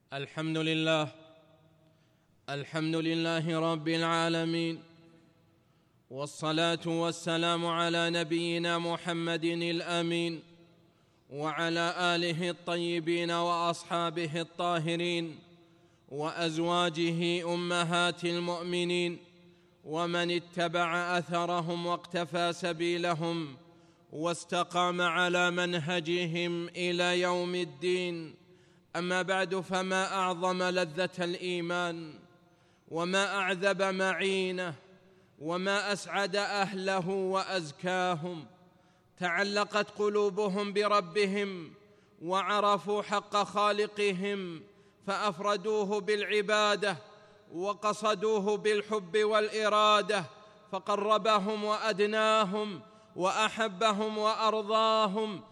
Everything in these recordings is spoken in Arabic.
الحمد لله رب العالمين، والصلاة والسلام على نبينا محمد الأمين وعلى آله الطيبين وأصحابه الطاهرين وأزواجه أمهات المؤمنين ومن اتبع أثرهم واقتفى سبيلهم واستقام على منهجهم إلى يوم الدين. أما بعد، فما أعظم لذة الإيمان، وما أعذب معينه، وما أسعد أهله وأزكاهم. تعلقت قلوبهم بربهم وعرفوا حق خالقهم فأفردوه بالعبادة وقصدوه بالحب والإرادة، فقربهم وأدناهم وأحبهم وأرضاهم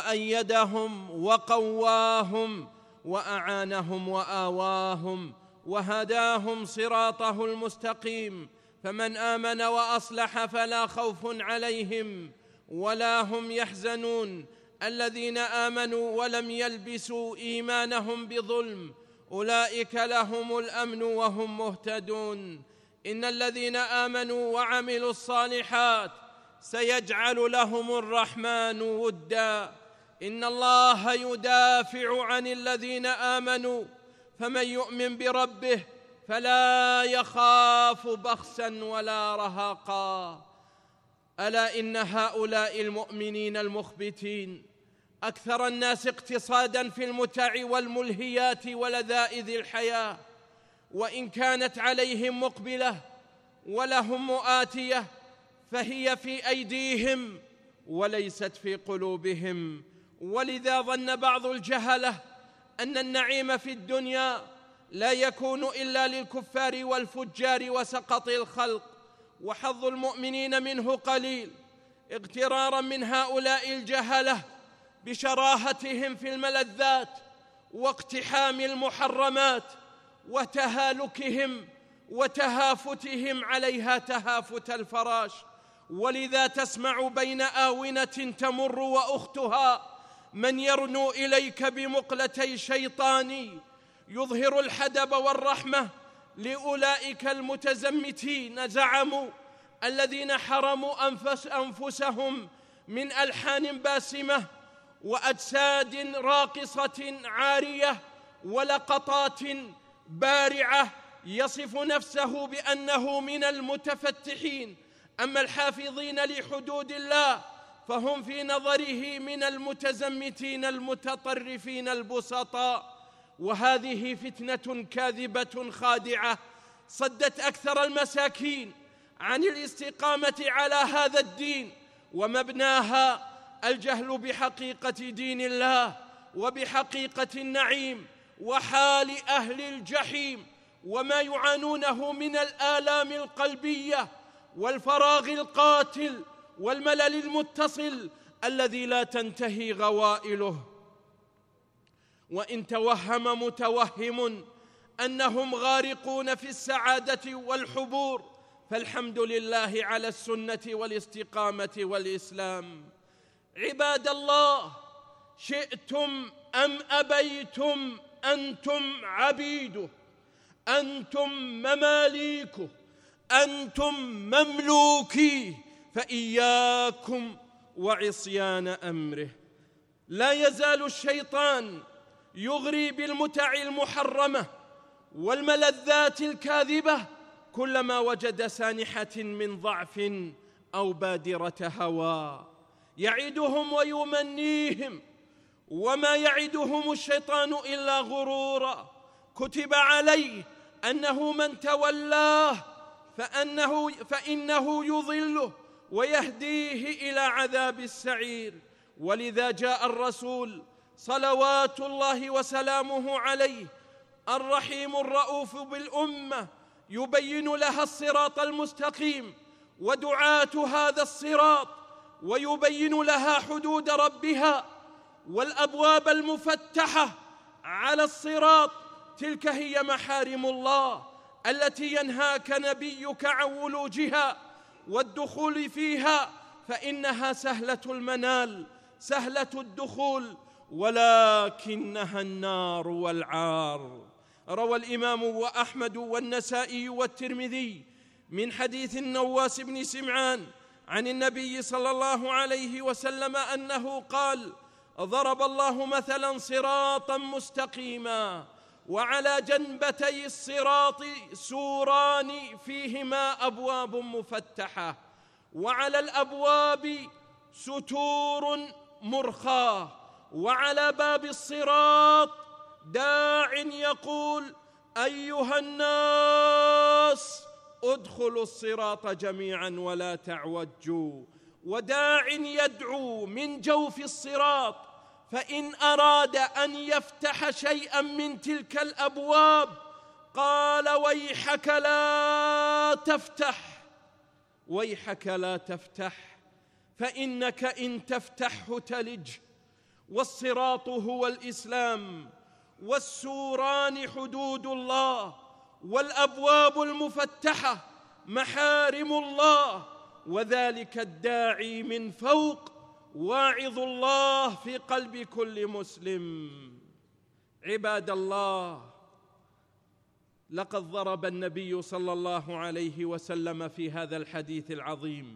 وأيدهم وقواهم وأعانهم وآواهم وهداهم صراطه المستقيم. فمن آمن وأصلح فلا خوف عليهم ولا هم يحزنون. الذين آمنوا ولم يلبسوا إيمانهم بظلم أولئك لهم الأمن وهم مهتدون. إن الذين آمنوا وعملوا الصالحات سيجعل لهم الرحمن ودا. إن الله يدافع عن الذين آمنوا، فمن يؤمن بربه فلا يخاف بخسا ولا رهقا. ألا إن هؤلاء المؤمنين المخبتين أكثر الناس اقتصادا في المتع والملهيات ولذائذ الحياة، وإن كانت عليهم مقبلة ولهم مؤاتية فهي في أيديهم وليست في قلوبهم. ولذا ظن بعض الجهلة أن النعيم في الدنيا لا يكون إلا للكفار والفجار وسقط الخلق، وحظ المؤمنين منه قليل، اغترارا من هؤلاء الجهلة بشراهتهم في الملذات واقتحام المحرمات وتهالكهم وتهافتهم عليها تهافت الفراش. ولذا تسمع بين آونة تمر وأختها من يرنو إليك بمقلتي شيطان يظهر الحدب والرحمة لأولئك المتزمتين. زعموا الذين حرموا أنفسهم من ألحان باسمة وأجساد راقصة عارية ولقطات بارعة يصف نفسه بأنه من المتفتحين. أما الحافظين لحدود الله فهم في نظره من المتزمتين المتطرفين البسطاء. وهذه فتنة كاذبة خادعة صدت أكثر المساكين عن الاستقامة على هذا الدين، ومبناها الجهل بحقيقة دين الله وبحقيقة النعيم وحال أهل الجحيم وما يعانونه من الآلام القلبية والفراغ القاتل والملل المتصل الذي لا تنتهي غوائله. وإن توهم متوهم أنهم غارقون في السعادة والحبور فالحمد لله على السنة والاستقامة والإسلام. عباد الله، شئتم أم أبيتم أنتم عبيده، أنتم مماليكه، أنتم مملوكيه، فإياكم وعصيان أمره. لا يزال الشيطان يغري بالمتع المحرمة والملذات الكاذبة كلما وجد سانحة من ضعف أو بادرة هوى، يعدهم ويمنيهم، وما يعدهم الشيطان إلا غرورا. كتب عليه أنه من تولاه فإنه يضله ويهديه إلى عذاب السعير. ولذا جاء الرسول صلوات الله وسلامه عليه الرحيم الرؤوف بالأمة يبين لها الصراط المستقيم ودعاة هذا الصراط، ويبين لها حدود ربها والأبواب المفتحة على الصراط. تلك هي محارم الله التي ينهاك نبيك عن ولوجها والدخول فيها، فإنها سهلة المنال سهلة الدخول ولكنها النار والعار. روى الإمام وأحمد والنسائي والترمذي من حديث النواس بن سمعان عن النبي صلى الله عليه وسلم أنه قال: ضرب الله مثلا صراطا مستقيما وعلى جنبتي الصراط سوران فيهما أبواب مفتحة وعلى الأبواب ستور مرخاة وعلى باب الصراط داع يقول: أيها الناس ادخلوا الصراط جميعا ولا تعوجوا، وداع يدعو من جوف الصراط فإن أراد أن يفتح شيئا من تلك الأبواب قال: ويحك لا تفتح، ويحك لا تفتح، فإنك إن تفتحه تلج. والصراط هو الإسلام، والسوران حدود الله، والأبواب المفتحة محارم الله، وذلك الداعي من فوق واعظ الله في قلب كل مسلم. عباد الله، لقد ضرب النبي صلى الله عليه وسلم في هذا الحديث العظيم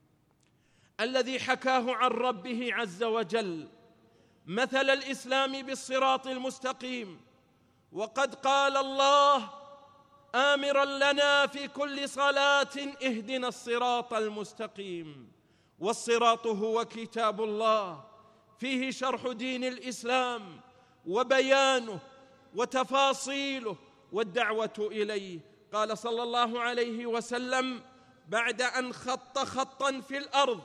الذي حكاه عن ربه عز وجل مثل الإسلام بالصراط المستقيم. وقد قال الله آمرا لنا في كل صلاة: اهدنا الصراط المستقيم. والصراط هو كتاب الله فيه شرح دين الإسلام وبيانه وتفاصيله والدعوة إليه. قال صلى الله عليه وسلم بعد أن خط خطا في الأرض: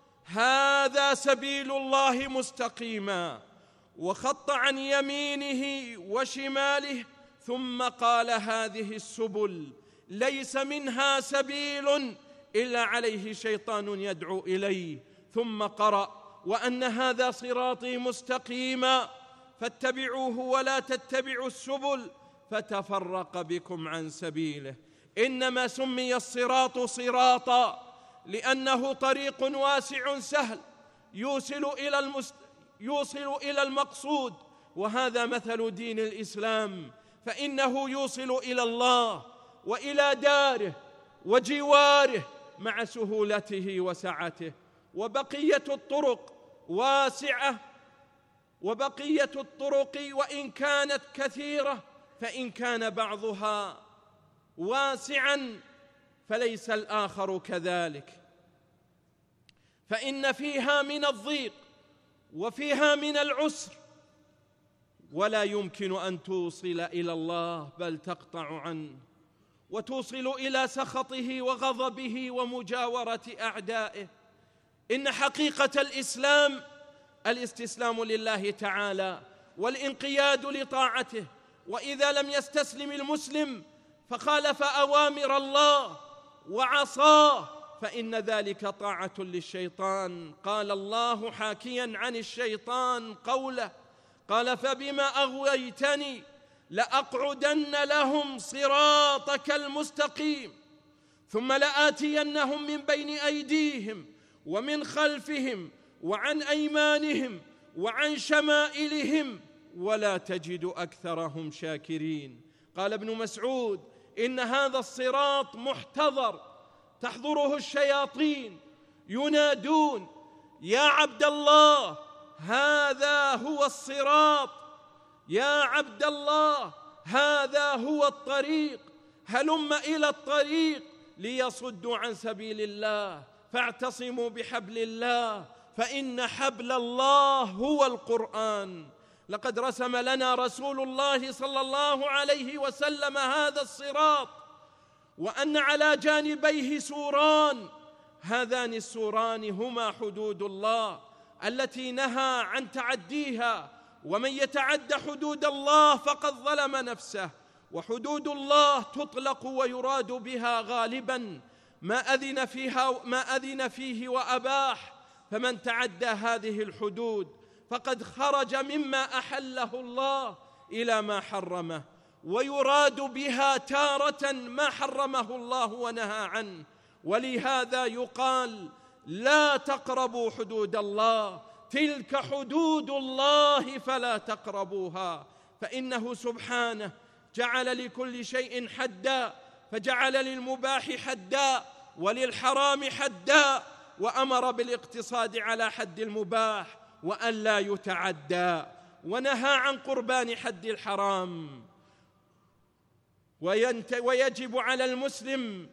هذا سبيل الله مستقيما، وخط عن يمينه وشماله، ثم قال: هذه السبل ليس منها سبيل إلا عليه شيطان يدعو إليه، ثم قرأ: وأن هذا صراطي مستقيما فاتبعوه ولا تتبعوا السبل فتفرق بكم عن سبيله. إنما سمي الصراط صراطا لأنه طريق واسع سهل يوصل إلى المقصود، وهذا مثل دين الإسلام، فإنه يوصل إلى الله وإلى داره وجواره مع سهولته وسعته. وبقية الطرق واسعة، وبقية الطرق وإن كانت كثيرة فإن كان بعضها واسعا فليس الآخر كذلك، فإن فيها من الضيق وفيها من العسر، ولا يمكن أن توصل إلى الله بل تقطع عنه وتوصل إلى سخطه وغضبه ومجاورة أعدائه. إن حقيقة الإسلام الاستسلام لله تعالى والانقياد لطاعته، وإذا لم يستسلم المسلم فخالف أوامر الله وعصاه فإن ذلك طاعة للشيطان. قال الله حاكيا عن الشيطان قوله: قال: فبما أغويتني لأقعدن لهم صراطك المستقيم ثم لآتينهم من بين أيديهم ومن خلفهم وعن أيمانهم وعن شمائلهم ولا تجد أكثرهم شاكرين. قال ابن مسعود: إن هذا الصراط محتضر تحضره الشياطين ينادون: يا عبد الله هذا هو الصراط، يا عبد الله هذا هو الطريق، هلم إلى الطريق ليصدوا عن سبيل الله، فاعتصموا بحبل الله فإن حبل الله هو القرآن. لقد رسم لنا رسول الله صلى الله عليه وسلم هذا الصراط، وأن على جانبيه سوران، هذان السوران هما حدود الله التي نهى عن تعديها، ومن يتعد حدود الله فقد ظلم نفسه. وحدود الله تطلق ويراد بها غالبا ما أذن فيه وأباح، فمن تعدى هذه الحدود فقد خرج مما أحله الله إلى ما حرمه، ويراد بها تارة ما حرمه الله ونهى عنه. ولهذا يقال: لا تقربوا حدود الله، تلك حدود الله فلا تقربوها، فإنه سبحانه جعل لكل شيء حدا، فجعل للمباح حدا وللحرام حدا، وأمر بالاقتصاد على حد المباح وأن لا يتعدى، ونهى عن قربان حد الحرام. ويجب على المسلم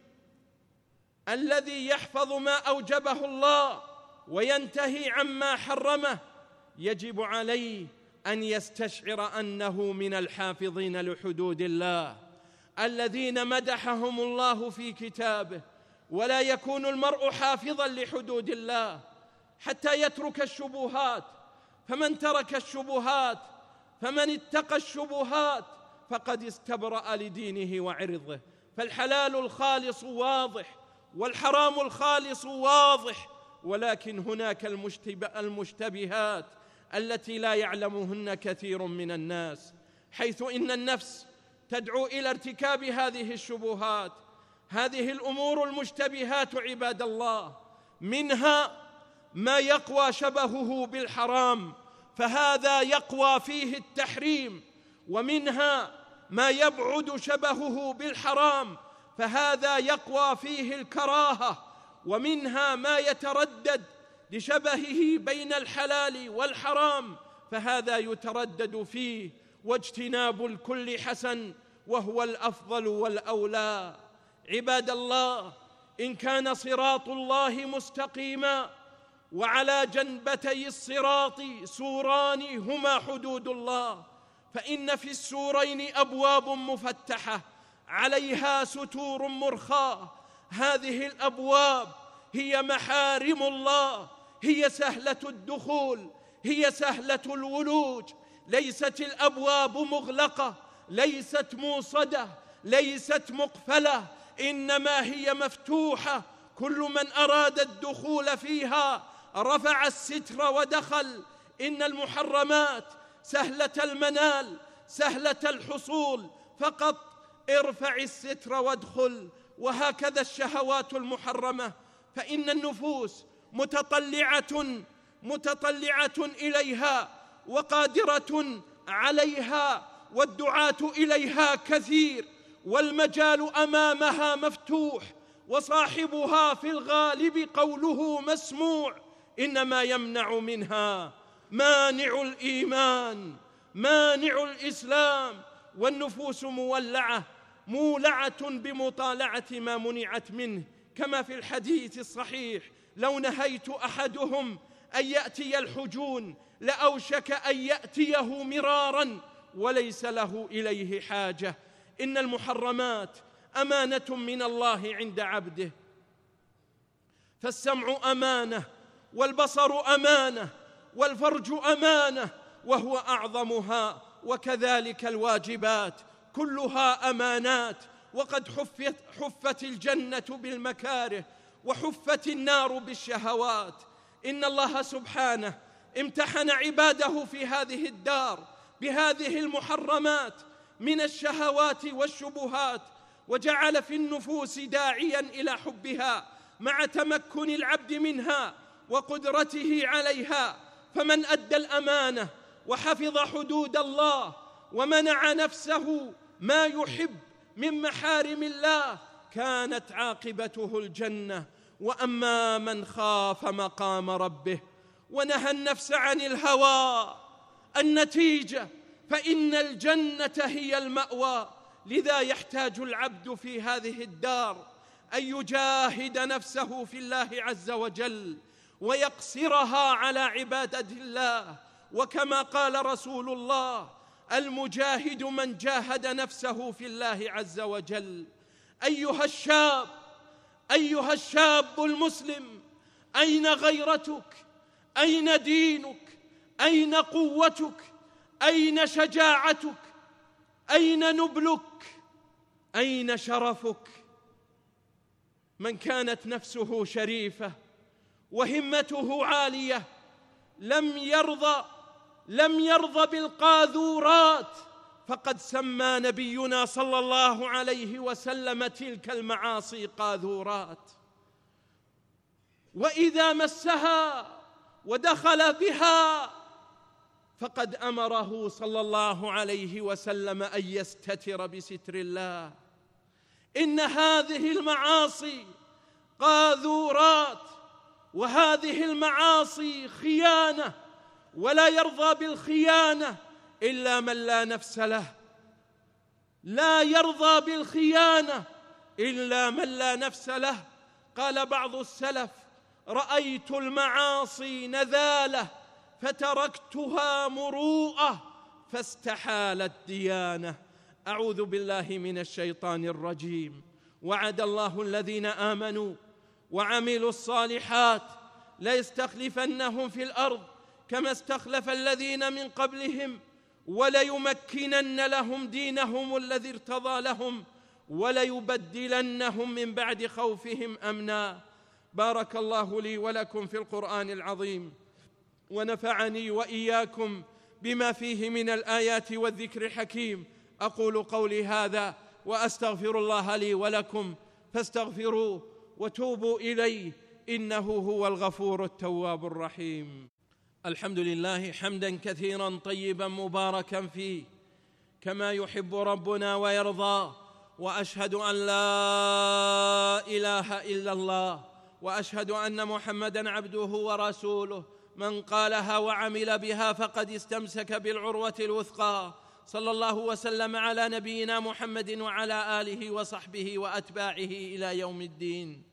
الذي يحفظ ما أوجبه الله وينتهي عما حرمه، يجب عليه أن يستشعر أنه من الحافظين لحدود الله الذين مدحهم الله في كتابه. ولا يكون المرء حافظا لحدود الله حتى يترك الشبهات، فمن ترك الشبهات، فمن اتقى الشبهات فقد استبرأ لدينه وعرضه. فالحلال الخالص واضح والحرام الخالص واضح، ولكن هناك المشتبهات التي لا يعلمهن كثير من الناس، حيث إن النفس تدعو إلى ارتكاب هذه الشبهات. هذه الأمور المشتبهات عباد الله منها ما يقوى شبهه بالحرام فهذا يقوى فيه التحريم، ومنها ما يبعد شبهه بالحرام فهذا يقوى فيه الكراهة، ومنها ما يتردد لشبهه بين الحلال والحرام فهذا يتردد فيه، واجتناب الكل حسن وهو الأفضل والأولى. عباد الله، إن كان صراط الله مستقيما وعلى جنبتي الصراط سوران هما حدود الله، فإن في السورين أبواب مفتحة عليها ستور مرخاة. هذه الأبواب هي محارم الله، هي سهلة الدخول، هي سهلة الولوج. ليست الأبواب مغلقة، ليست موصدة، ليست مقفلة، إنما هي مفتوحة. كل من أراد الدخول فيها رفع الستر ودخل. إن المحرمات سهلة المنال، سهلة الحصول، فقط ارفع الستر وادخل. وهكذا الشهوات المحرمة، فإن النفوس متطلعة إليها وقادرة عليها، والدعاة إليها كثير، والمجال أمامها مفتوح، وصاحبها في الغالب قوله مسموع. إنما يمنع منها مانع الإيمان، مانع الإسلام، والنفوس مولعة بمطالعة ما منعت منه، كما في الحديث الصحيح: لو نهيت أحدهم أن يأتي الحجون لأوشك أن يأتيه مرارا وليس له إليه حاجة. إن المحرمات أمانة من الله عند عبده، فالسمع أمانة، والبصر أمانة، والفرج أمانة وهو أعظمها، وكذلك الواجبات كلها أمانات. وقد حفت الجنة بالمكاره وحفت النار بالشهوات. إن الله سبحانه امتحن عباده في هذه الدار بهذه المحرمات من الشهوات والشبهات، وجعل في النفوس داعيا إلى حبها مع تمكن العبد منها وقدرته عليها. فمن أدى الأمانة وحفظ حدود الله ومنع نفسه ما يحب من محارم الله كانت عاقبته الجنة. وأما من خاف مقام ربه ونهى النفس عن الهوى النتيجة فإن الجنة هي المأوى. لذا يحتاج العبد في هذه الدار أن يجاهد نفسه في الله عز وجل ويقصرها على عبادة الله، وكما قال رسول الله: المجاهد من جاهد نفسه في الله عز وجل. أيها الشاب المسلم، أين غيرتك؟ أين دينك؟ أين قوتك؟ أين شجاعتك؟ أين نبلك؟ أين شرفك؟ من كانت نفسه شريفة وهمته عالية لم يرضى بالقاذورات، فقد سمى نبينا صلى الله عليه وسلم تلك المعاصي قاذورات. وإذا مسها ودخل بها فقد أمره صلى الله عليه وسلم أن يستتر بستر الله. إن هذه المعاصي قاذورات، وهذه المعاصي خيانة، ولا يرضى بالخيانة إلا من لا نفس له. لا يرضى بالخيانة إلا من لا نفس له. قال بعض السلف: رأيت المعاصي نذالة فتركتها مروءة فاستحالت ديانة. أعوذ بالله من الشيطان الرجيم. وعد الله الذين آمنوا وعملوا الصالحات ليستخلفنهم في الأرض كما استخلف الذين من قبلهم وليمكنن لهم دينهم الذي ارتضى لهم وليبدلنهم من بعد خوفهم أمنا. بارك الله لي ولكم في القرآن العظيم، ونفعني وإياكم بما فيه من الآيات والذكر الحكيم. أقول قولي هذا وأستغفر الله لي ولكم فاستغفروه وتوبوا إليه إنه هو الغفور التواب الرحيم. الحمد لله حمدا كثيرا طيبا مباركا فيه كما يحب ربنا ويرضى، وأشهد أن لا إله إلا الله، وأشهد أن محمدًا عبده ورسوله. من قالها وعمل بها فقد استمسك بالعروة الوثقى. صلى الله وسلم على نبينا محمد وعلى آله وصحبه وأتباعه إلى يوم الدين.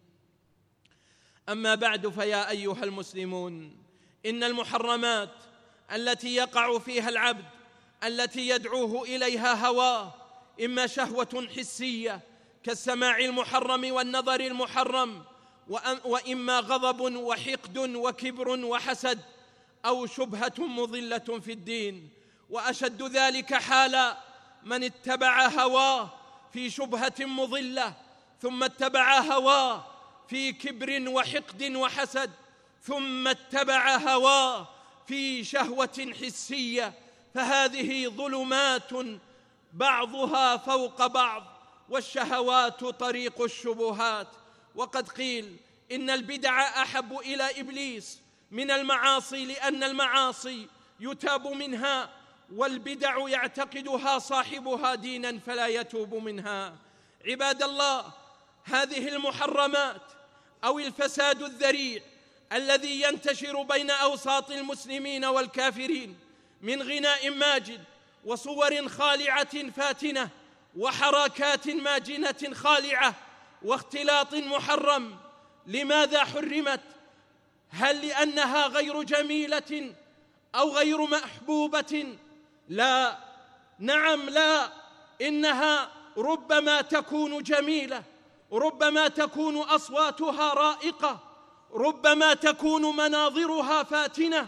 أما بعد، فيا أيها المسلمون، إن المحرمات التي يقع فيها العبد التي يدعوه إليها هواه، إما شهوة حسية كالسماع المحرم والنظر المحرم، وإما غضب وحقد وكبر وحسد، أو شبهة مضلة في الدين. وأشد ذلك حالا من اتبع هواه في شبهة مضلة، ثم اتبع هواه في كبر وحقد وحسد، ثم اتبع هواه في شهوة حسية، فهذه ظلمات بعضها فوق بعض، والشهوات طريق الشبهات. وقد قيل إن البدع أحب إلى إبليس من المعاصي، لأن المعاصي يتاب منها، والبدع يعتقدها صاحبها دينا فلا يتوب منها. عباد الله، هذه المحرمات أو الفساد الذريع الذي ينتشر بين أوساط المسلمين والكافرين من غناء ماجد وصور خالعة فاتنة وحركات ماجنة خالعة واختلاط محرم، لماذا حرمت؟ هل لأنها غير جميلة أو غير محبوبة؟ لا، نعم لا، إنها ربما تكون جميلة، ربما تكون أصواتها رائقة، ربما تكون مناظرها فاتنة،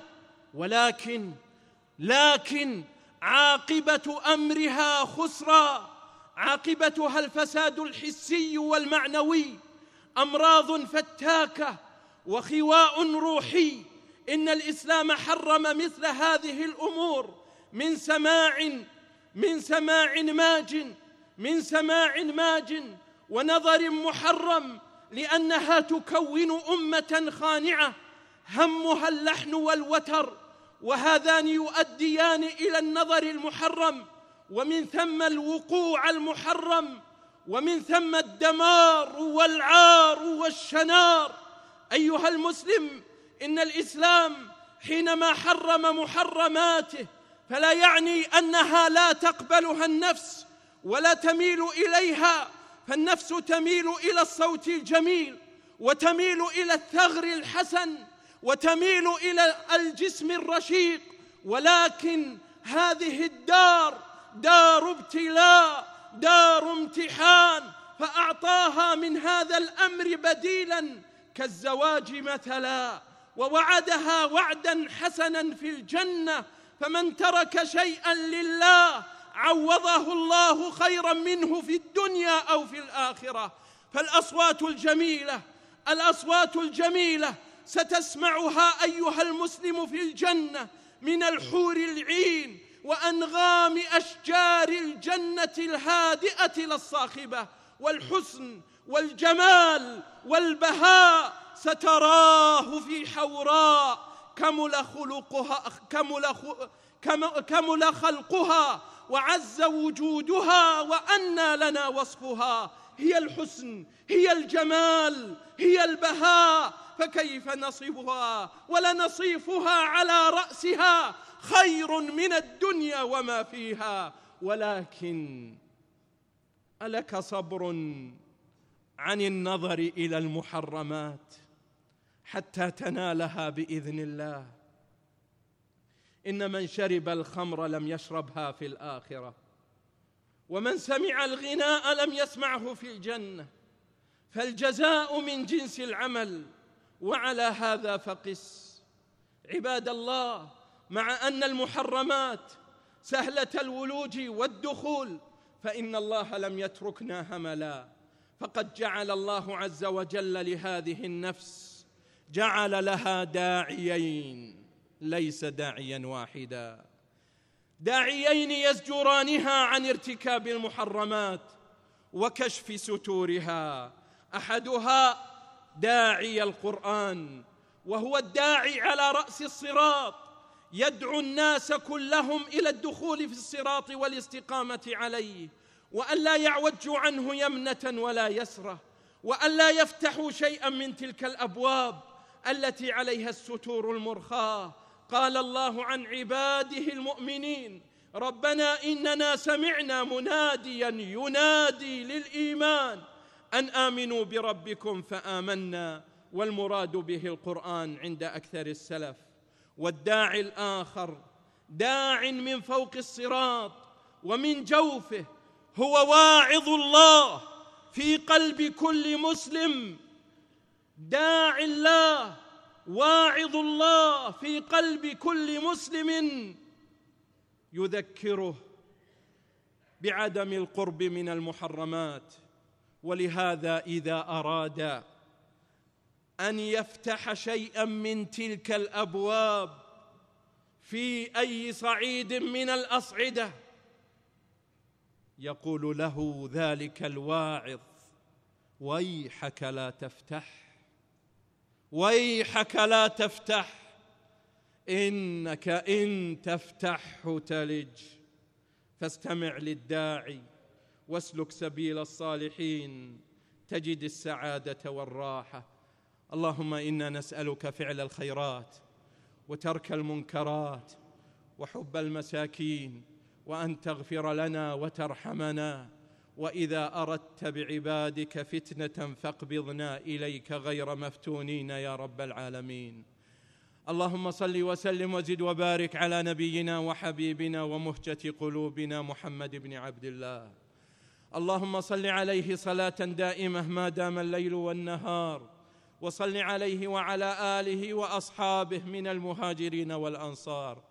لكن عاقبة أمرها خسرى، عاقبتها الفساد الحسي والمعنوي، أمراض فتاكة وخواء روحي. إن الإسلام حرم مثل هذه الأمور من سماع ماج ونظر محرم، لأنها تكون أمة خانعة همها اللحن والوتر، وهذان يؤديان إلى النظر المحرم، ومن ثم الوقوع المحرم، ومن ثم الدمار والعار والشنار. أيها المسلم، إن الإسلام حينما حرم محرماته فلا يعني أنها لا تقبلها النفس ولا تميل إليها، فالنفس تميل إلى الصوت الجميل، وتميل إلى الثغر الحسن، وتميل إلى الجسم الرشيق، ولكن هذه الدار دار ابتلاء، دار امتحان، فأعطاها من هذا الأمر بديلا كالزواج مثلا، ووعدها وعدا حسنا في الجنة، فمن ترك شيئا لله عوضه الله خيرا منه في الدنيا أو في الآخرة. فالأصوات الجميلة ستسمعها أيها المسلم في الجنة من الحور العين وأنغام أشجار الجنة الهادئة للصاخبة، والحسن والجمال والبهاء ستراه في حوراء كمل خلقها وعز وجودها وأنى لنا وصفها. هي الحسن، هي الجمال، هي البهاء، فكيف نصفها ولنصيفها على رأسها خير من الدنيا وما فيها. ولكن ألك صبر عن النظر إلى المحرمات حتى تنالها بإذن الله؟ إن من شرب الخمر لم يشربها في الآخرة، ومن سمع الغناء لم يسمعه في الجنة، فالجزاء من جنس العمل. وعلى هذا فقس عباد الله، مع أن المحرمات سهلة الولوج والدخول، فإن الله لم يتركنا هملا، فقد جعل الله عز وجل لهذه النفس، جعل لها داعيين، ليس داعيا واحدا، داعيين يزجرانها عن ارتكاب المحرمات وكشف ستورها. أحدها داعي القرآن، وهو الداعي على رأس الصراط، يدعو الناس كلهم إلى الدخول في الصراط والاستقامة عليه، وألا يعوجوا عنه يمنة ولا يسرة، وألا يفتحوا شيئا من تلك الأبواب التي عليها الستور المرخاة. قال الله عن عباده المؤمنين: ربنا إننا سمعنا مناديا ينادي للإيمان أن آمنوا بربكم فآمنا، والمراد به القرآن عند أكثر السلف. والداعي الآخر داع من فوق الصراط ومن جوفه، هو واعظ الله في قلب كل مسلم، داعي الله واعظ الله في قلب كل مسلم، يذكره بعدم القرب من المحرمات. ولهذا إذا أراد أن يفتح شيئا من تلك الأبواب في أي صعيد من الأصعدة، يقول له ذلك الواعظ: ويحك لا تفتح، ويحك لا تفتح، إنك إن تفتحه تلج. فاستمع للداعي واسلك سبيل الصالحين تجد السعادة والراحة. اللهم إنا نسألك فعل الخيرات وترك المنكرات وحب المساكين، وأن تغفر لنا وترحمنا، وإذا أردت بعبادك فتنة فاقبضنا إليك غير مفتونين يا رب العالمين. اللهم صل وسلم وزد وبارك على نبينا وحبيبنا ومهجة قلوبنا محمد بن عبد الله. اللهم صل عليه صلاة دائمة ما دام الليل والنهار، وصل عليه وعلى آله وأصحابه من المهاجرين والأنصار.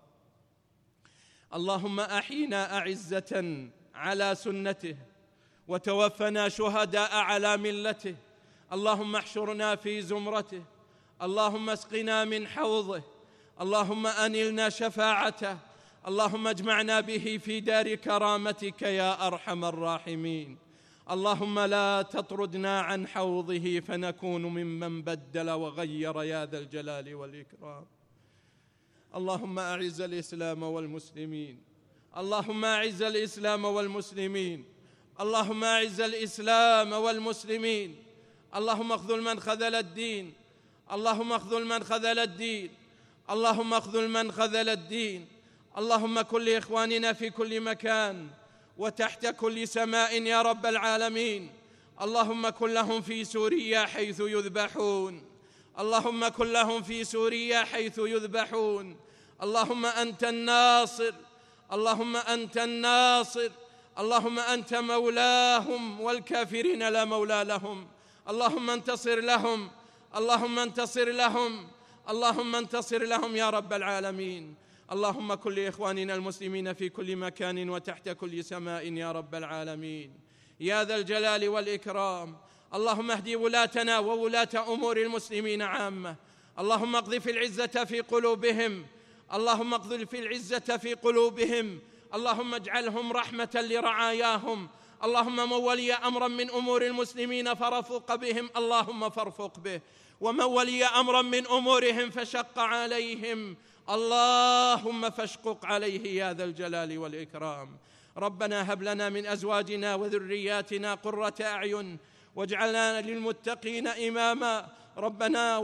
اللهم أحينا أعزة على سنته، وتوفنا شهداء على ملته. اللهم احشرنا في زمرته، اللهم اسقنا من حوضه، اللهم أنلنا شفاعته، اللهم اجمعنا به في دار كرامتك يا أرحم الراحمين. اللهم لا تطردنا عن حوضه فنكون ممن بدل وغير يا ذا الجلال والإكرام. اللهم أعز الإسلام والمسلمين، اللهم أعز الإسلام والمسلمين، اللهم أعز الإسلام والمسلمين. اللهم اخذل من خذل الدين، اللهم اخذل من خذل الدين، اللهم اخذل من خذل الدين. اللهم كن لإخواننا في كل مكان وتحت كل سماء يا رب العالمين. اللهم كن لهم في سوريا حيث يذبحون، اللهم كن لهم في سوريا حيث يذبحون. اللهم أنت الناصر، اللهم أنت الناصر، اللهم أنت مولاهم والكافرين لا مولى لهم. اللهم انتصر لهم، اللهم انتصر لهم، اللهم انتصر لهم يا رب العالمين. اللهم كن لإخواننا المسلمين في كل مكان وتحت كل سماء يا رب العالمين يا ذا الجلال والإكرام. اللهم اهد ولاتنا وولاة أمور المسلمين عامة. اللهم اقذف العزة في قلوبهم، اللهم اقذف العزة في قلوبهم. اللهم اجعلهم رحمة لرعاياهم. اللهم من ولي أمرا من أمور المسلمين فرفق بهم اللهم فارفق به، ومن ولي أمرا من أمورهم فشق عليهم اللهم فاشقق عليه يا ذا الجلال والإكرام. ربنا هب لنا من أزواجنا وذرياتنا قرة أعين واجعلنا للمتقين إماما. ربنا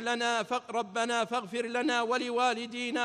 فاغفر لنا ولوالدينا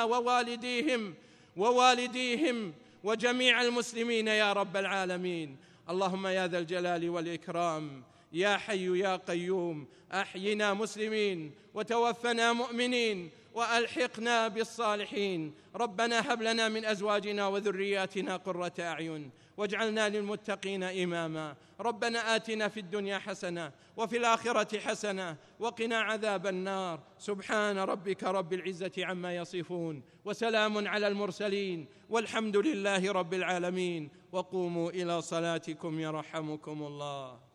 ووالديهم وجميع المسلمين يا رب العالمين. اللهم يا ذا الجلال والإكرام يا حي يا قيوم أحينا مسلمين وتوفنا مؤمنين وألحقنا بالصالحين. ربنا هب لنا من أزواجنا وذرياتنا قرة أعين واجعلنا للمتقين إماما. ربنا آتنا في الدنيا حسنة وفي الآخرة حسنة وقنا عذاب النار. سبحان ربك رب العزة عما يصفون وسلام على المرسلين والحمد لله رب العالمين. وقوموا إلى صلاتكم يرحمكم الله.